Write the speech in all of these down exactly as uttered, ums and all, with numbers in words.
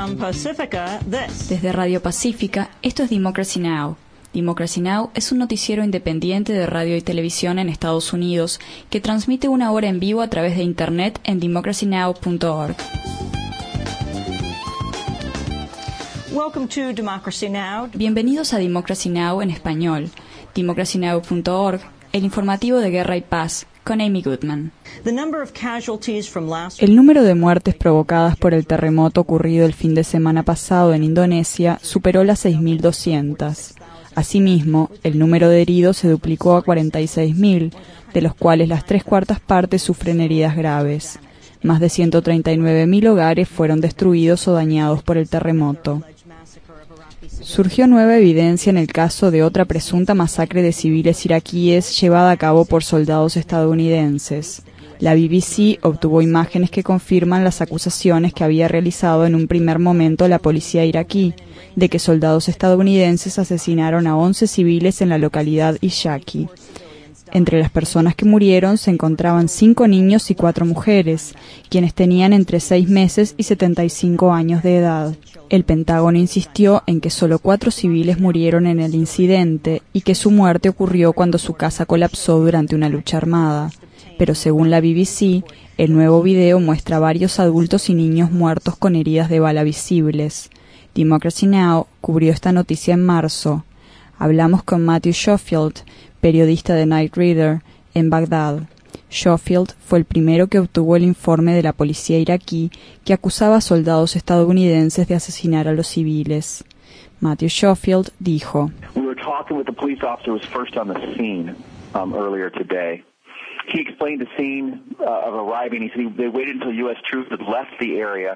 from Pacifica, this. Desde Radio Pacífica, esto es Democracy Now! Democracy Now! Es un noticiero independiente de radio y televisión en Estados Unidos que transmite una hora en vivo a través de Internet en democracy now punto org. Welcome to Democracy Now! Bienvenidos a Democracy Now! En español. democracy now punto org, el informativo de Guerra y Paz, con Amy Goodman. El número de muertes provocadas por el terremoto ocurrido el fin de semana pasado en Indonesia superó las seis mil doscientas. Asimismo, el número de heridos se duplicó a cuarenta y seis mil, de los cuales las tres cuartas partes sufren heridas graves. Más de ciento treinta y nueve mil hogares fueron destruidos o dañados por el terremoto. Surgió nueva evidencia en el caso de otra presunta masacre de civiles iraquíes llevada a cabo por soldados estadounidenses. La B B C obtuvo imágenes que confirman las acusaciones que había realizado en un primer momento la policía iraquí, de que soldados estadounidenses asesinaron a once civiles en la localidad Ishaqi. Entre las personas que murieron se encontraban cinco niños y cuatro mujeres, quienes tenían entre seis meses y setenta y cinco años de edad. El Pentágono insistió en que solo cuatro civiles murieron en el incidente y que su muerte ocurrió cuando su casa colapsó durante una lucha armada. Pero según la B B C, el nuevo video muestra varios adultos y niños muertos con heridas de bala visibles. Democracy Now! Cubrió esta noticia en marzo. Hablamos con Matthew Schofield, periodista de Night Reader, en Bagdad. Schofield fue el primero que obtuvo el informe de la policía iraquí que acusaba a soldados estadounidenses de asesinar a los civiles. Matthew Schofield dijo: We were talking with the police officer who was first on the scene um, earlier today. He explained the scene uh, of arriving. He said they waited until U S troops had left the area.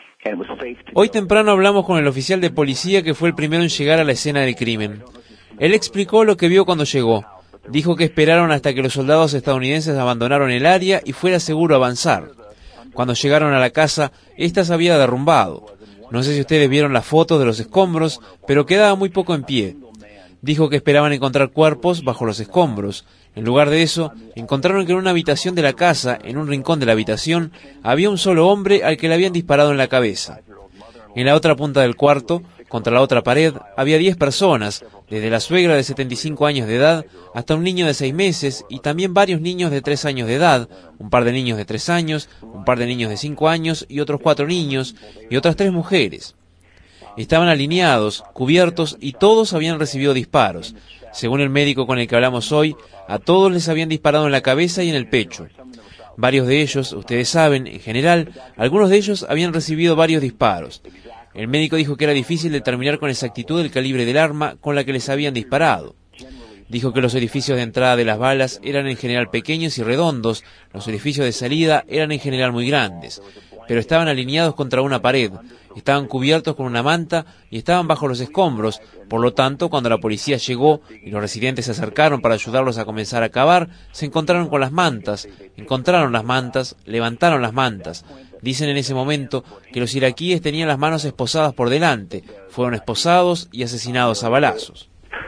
Hoy temprano hablamos con el oficial de policía que fue el primero en llegar a la escena del crimen. Él explicó lo que vio cuando llegó. Dijo que esperaron hasta que los soldados estadounidenses abandonaron el área y fuera seguro avanzar. Cuando llegaron a la casa, ésta se había derrumbado. No sé si ustedes vieron las fotos de los escombros, pero quedaba muy poco en pie. Dijo que esperaban encontrar cuerpos bajo los escombros. En lugar de eso, encontraron que en una habitación de la casa, en un rincón de la habitación, había un solo hombre al que le habían disparado en la cabeza. En la otra punta del cuarto, contra la otra pared, había diez personas, desde la suegra de setenta y cinco años de edad hasta un niño de seis meses y también varios niños de tres años de edad, un par de niños de tres años, un par de niños de cinco años y otros cuatro niños y otras tres mujeres. Estaban alineados, cubiertos y todos habían recibido disparos. Según el médico con el que hablamos hoy, a todos les habían disparado en la cabeza y en el pecho. Varios de ellos, ustedes saben, en general, algunos de ellos habían recibido varios disparos. El médico dijo que era difícil determinar con exactitud el calibre del arma con la que les habían disparado. Dijo que los orificios de entrada de las balas eran en general pequeños y redondos, los orificios de salida eran en general muy grandes, pero estaban alineados contra una pared, estaban cubiertos con una manta y estaban bajo los escombros. Por lo tanto, cuando la policía llegó y los residentes se acercaron para ayudarlos a comenzar a cavar, se encontraron con las mantas, encontraron las mantas, levantaron las mantas. Dicen en ese momento que los iraquíes tenían las manos esposadas por delante, fueron esposados y asesinados a balazos.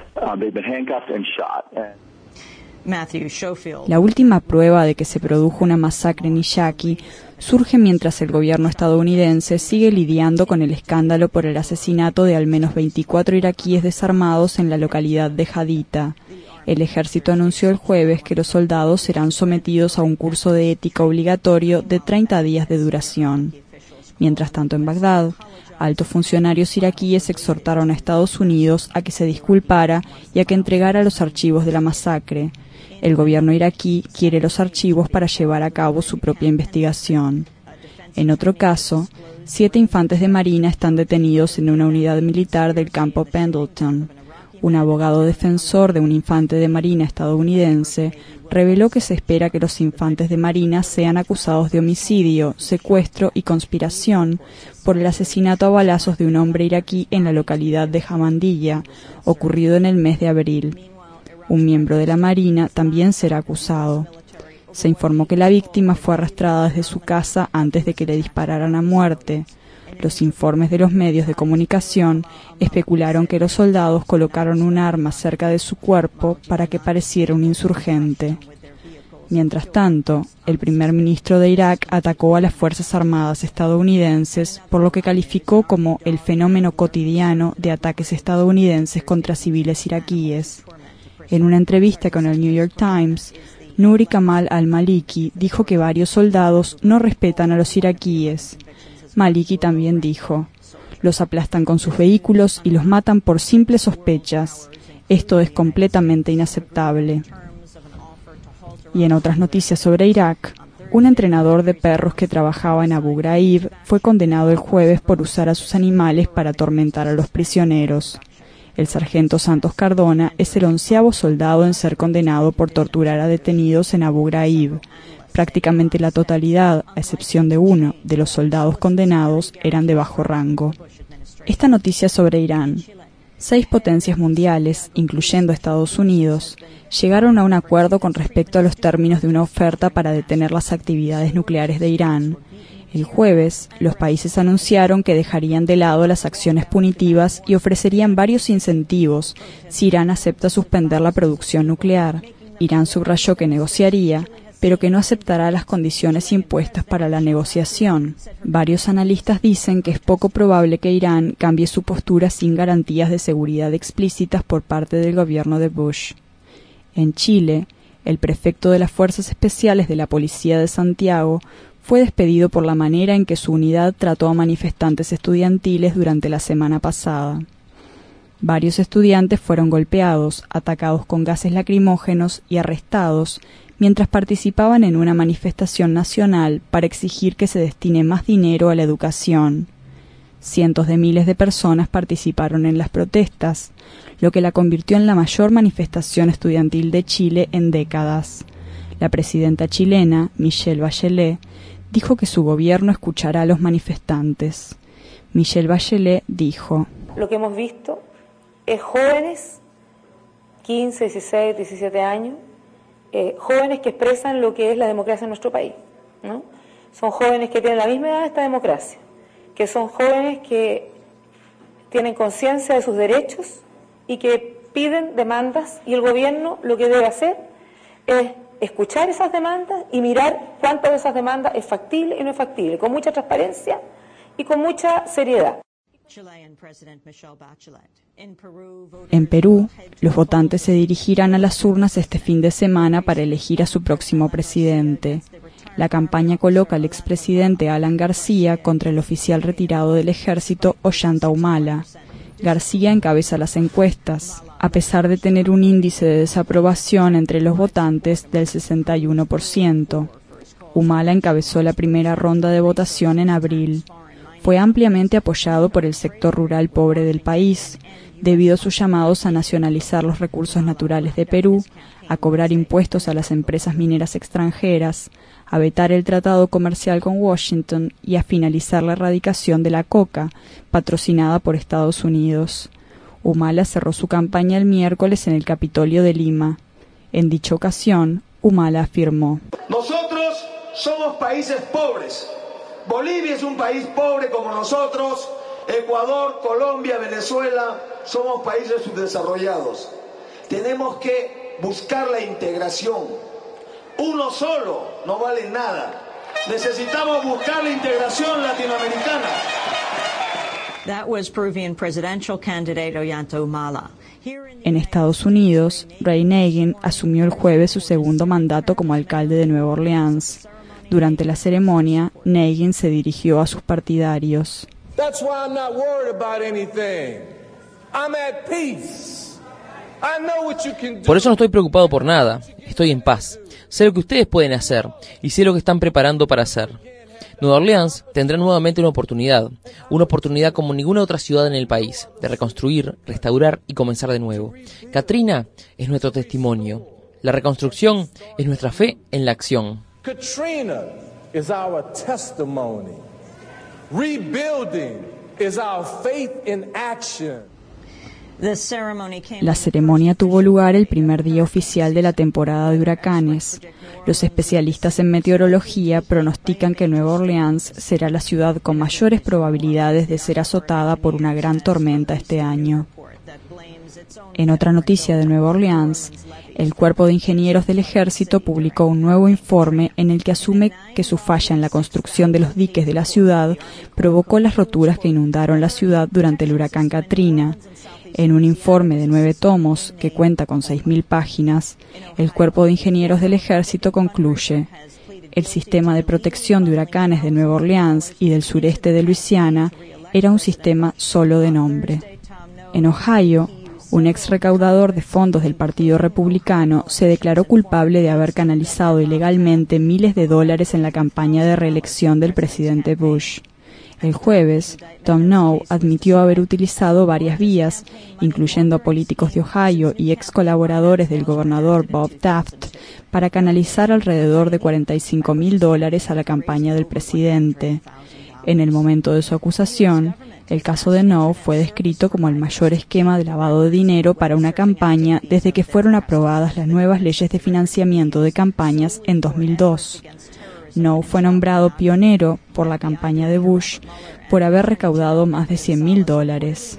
La última prueba de que se produjo una masacre en Ishaqi surge mientras el gobierno estadounidense sigue lidiando con el escándalo por el asesinato de al menos veinticuatro iraquíes desarmados en la localidad de Haditha. El ejército anunció el jueves que los soldados serán sometidos a un curso de ética obligatorio de treinta días de duración. Mientras tanto, en Bagdad, altos funcionarios iraquíes exhortaron a Estados Unidos a que se disculpara y a que entregara los archivos de la masacre. El gobierno iraquí quiere los archivos para llevar a cabo su propia investigación. En otro caso, siete infantes de marina están detenidos en una unidad militar del campo Pendleton. Un abogado defensor de un infante de marina estadounidense reveló que se espera que los infantes de marina sean acusados de homicidio, secuestro y conspiración por el asesinato a balazos de un hombre iraquí en la localidad de Jamandilla, ocurrido en el mes de abril. Un miembro de la Marina también será acusado. Se informó que la víctima fue arrastrada desde su casa antes de que le dispararan a muerte. Los informes de los medios de comunicación especularon que los soldados colocaron un arma cerca de su cuerpo para que pareciera un insurgente. Mientras tanto, el primer ministro de Irak atacó a las Fuerzas Armadas estadounidenses por lo que calificó como el fenómeno cotidiano de ataques estadounidenses contra civiles iraquíes. En una entrevista con el New York Times, Nouri Kamal al-Maliki dijo que varios soldados no respetan a los iraquíes. Maliki también dijo: los aplastan con sus vehículos y los matan por simples sospechas. Esto es completamente inaceptable. Y en otras noticias sobre Irak, un entrenador de perros que trabajaba en Abu Ghraib fue condenado el jueves por usar a sus animales para atormentar a los prisioneros. El sargento Santos Cardona es el onceavo soldado en ser condenado por torturar a detenidos en Abu Ghraib. Prácticamente la totalidad, a excepción de uno, de los soldados condenados eran de bajo rango. Esta noticia sobre Irán. Seis potencias mundiales, incluyendo Estados Unidos, llegaron a un acuerdo con respecto a los términos de una oferta para detener las actividades nucleares de Irán. El jueves, los países anunciaron que dejarían de lado las acciones punitivas y ofrecerían varios incentivos si Irán acepta suspender la producción nuclear. Irán subrayó que negociaría, pero que no aceptará las condiciones impuestas para la negociación. Varios analistas dicen que es poco probable que Irán cambie su postura sin garantías de seguridad explícitas por parte del gobierno de Bush. En Chile, el prefecto de las Fuerzas Especiales de la Policía de Santiago fue despedido por la manera en que su unidad trató a manifestantes estudiantiles durante la semana pasada. Varios estudiantes fueron golpeados, atacados con gases lacrimógenos y arrestados mientras participaban en una manifestación nacional para exigir que se destine más dinero a la educación. Cientos de miles de personas participaron en las protestas, lo que la convirtió en la mayor manifestación estudiantil de Chile en décadas. La presidenta chilena, Michelle Bachelet, dijo que su gobierno escuchará a los manifestantes. Michelle Bachelet dijo: lo que hemos visto es jóvenes, quince, dieciséis, diecisiete años, eh, jóvenes que expresan lo que es la democracia en nuestro país, ¿no? Son jóvenes que tienen la misma edad de esta democracia, que son jóvenes que tienen conciencia de sus derechos y que piden demandas, y el gobierno lo que debe hacer es escuchar esas demandas y mirar cuántas de esas demandas es factible y no es factible, con mucha transparencia y con mucha seriedad. En Perú, los votantes se dirigirán a las urnas este fin de semana para elegir a su próximo presidente. La campaña coloca al expresidente Alan García contra el oficial retirado del ejército Ollanta Humala. García encabeza las encuestas, a pesar de tener un índice de desaprobación entre los votantes del sesenta y uno por ciento. Humala encabezó la primera ronda de votación en abril. Fue ampliamente apoyado por el sector rural pobre del país, debido a sus llamados a nacionalizar los recursos naturales de Perú, a cobrar impuestos a las empresas mineras extranjeras, a vetar el tratado comercial con Washington y a finalizar la erradicación de la coca, patrocinada por Estados Unidos. Humala cerró su campaña el miércoles en el Capitolio de Lima. En dicha ocasión, Humala afirmó: nosotros somos países pobres. Bolivia es un país pobre como nosotros. Ecuador, Colombia, Venezuela, somos países subdesarrollados. Tenemos que buscar la integración. Uno solo no vale nada. Necesitamos buscar la integración latinoamericana. That was Peruvian presidential candidate Ollanta Humala. En Estados Unidos, Ray Nagin asumió el jueves su segundo mandato como alcalde de Nueva Orleans. Durante la ceremonia, Nagin se dirigió a sus partidarios. That's why I'm not worried about anything. I'm at peace. I know what you can do. Por eso no estoy preocupado por nada. Estoy en paz. Sé lo que ustedes pueden hacer y sé lo que están preparando para hacer. Nueva Orleans tendrá nuevamente una oportunidad, una oportunidad como ninguna otra ciudad en el país, de reconstruir, restaurar y comenzar de nuevo. Katrina es nuestro testimonio. La reconstrucción es nuestra fe en la acción. Katrina is our testimony. Rebuilding is our faith in action. La ceremonia tuvo lugar el primer día oficial de la temporada de huracanes. Los especialistas en meteorología pronostican que Nueva Orleans será la ciudad con mayores probabilidades de ser azotada por una gran tormenta este año. En otra noticia de Nueva Orleans, el Cuerpo de Ingenieros del Ejército publicó un nuevo informe en el que asume que su falla en la construcción de los diques de la ciudad provocó las roturas que inundaron la ciudad durante el huracán Katrina. En un informe de nueve tomos, que cuenta con seis mil páginas, el Cuerpo de Ingenieros del Ejército concluye: el sistema de protección de huracanes de Nueva Orleans y del sureste de Luisiana era un sistema solo de nombre. En Ohio, un ex recaudador de fondos del Partido Republicano se declaró culpable de haber canalizado ilegalmente miles de dólares en la campaña de reelección del presidente Bush. El jueves, Tom Knoll admitió haber utilizado varias vías, incluyendo a políticos de Ohio y ex colaboradores del gobernador Bob Taft, para canalizar alrededor de cuarenta y cinco mil dólares a la campaña del presidente. En el momento de su acusación, el caso de Knoll fue descrito como el mayor esquema de lavado de dinero para una campaña desde que fueron aprobadas las nuevas leyes de financiamiento de campañas en dos mil dos. Knoll fue nombrado pionero por la campaña de Bush por haber recaudado más de cien mil dólares.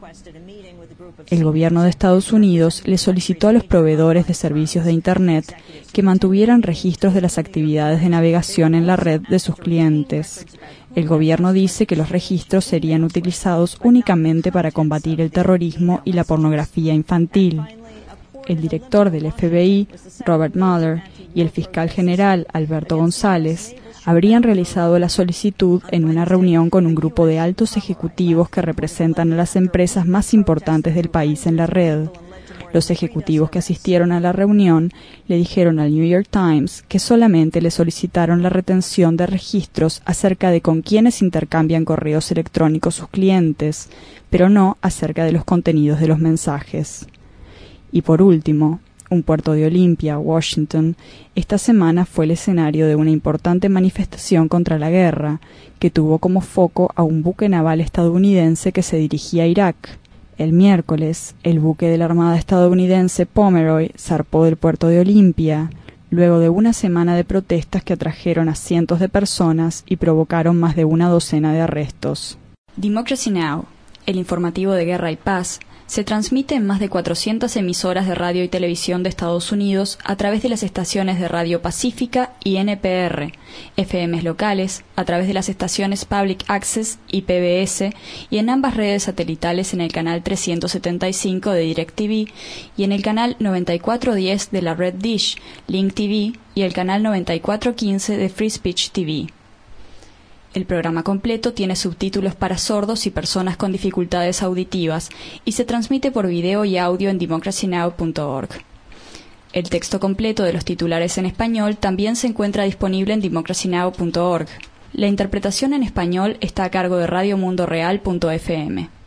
El gobierno de Estados Unidos le solicitó a los proveedores de servicios de Internet que mantuvieran registros de las actividades de navegación en la red de sus clientes. El gobierno dice que los registros serían utilizados únicamente para combatir el terrorismo y la pornografía infantil. El director del F B I, Robert Mueller, y el fiscal general, Alberto González, habrían realizado la solicitud en una reunión con un grupo de altos ejecutivos que representan a las empresas más importantes del país en la red. Los ejecutivos que asistieron a la reunión le dijeron al New York Times que solamente le solicitaron la retención de registros acerca de con quiénes intercambian correos electrónicos sus clientes, pero no acerca de los contenidos de los mensajes. Y por último, un puerto de Olympia, Washington, esta semana fue el escenario de una importante manifestación contra la guerra, que tuvo como foco a un buque naval estadounidense que se dirigía a Irak. El miércoles, el buque de la Armada estadounidense Pomeroy zarpó del puerto de Olympia, luego de una semana de protestas que atrajeron a cientos de personas y provocaron más de una docena de arrestos. Democracy Now!, el informativo de Guerra y Paz, se transmite en más de cuatrocientas emisoras de radio y televisión de Estados Unidos a través de las estaciones de Radio Pacífica y N P R, F Ms locales, a través de las estaciones Public Access y P B S, y en ambas redes satelitales en el canal trescientos setenta y cinco de DirecTV y en el canal noventa y cuatro diez de la red Dish, Link T V y el canal noventa y cuatro quince de Free Speech T V. El programa completo tiene subtítulos para sordos y personas con dificultades auditivas y se transmite por video y audio en democracy now punto org. El texto completo de los titulares en español también se encuentra disponible en democracy now punto org. La interpretación en español está a cargo de radio mundo real punto f m.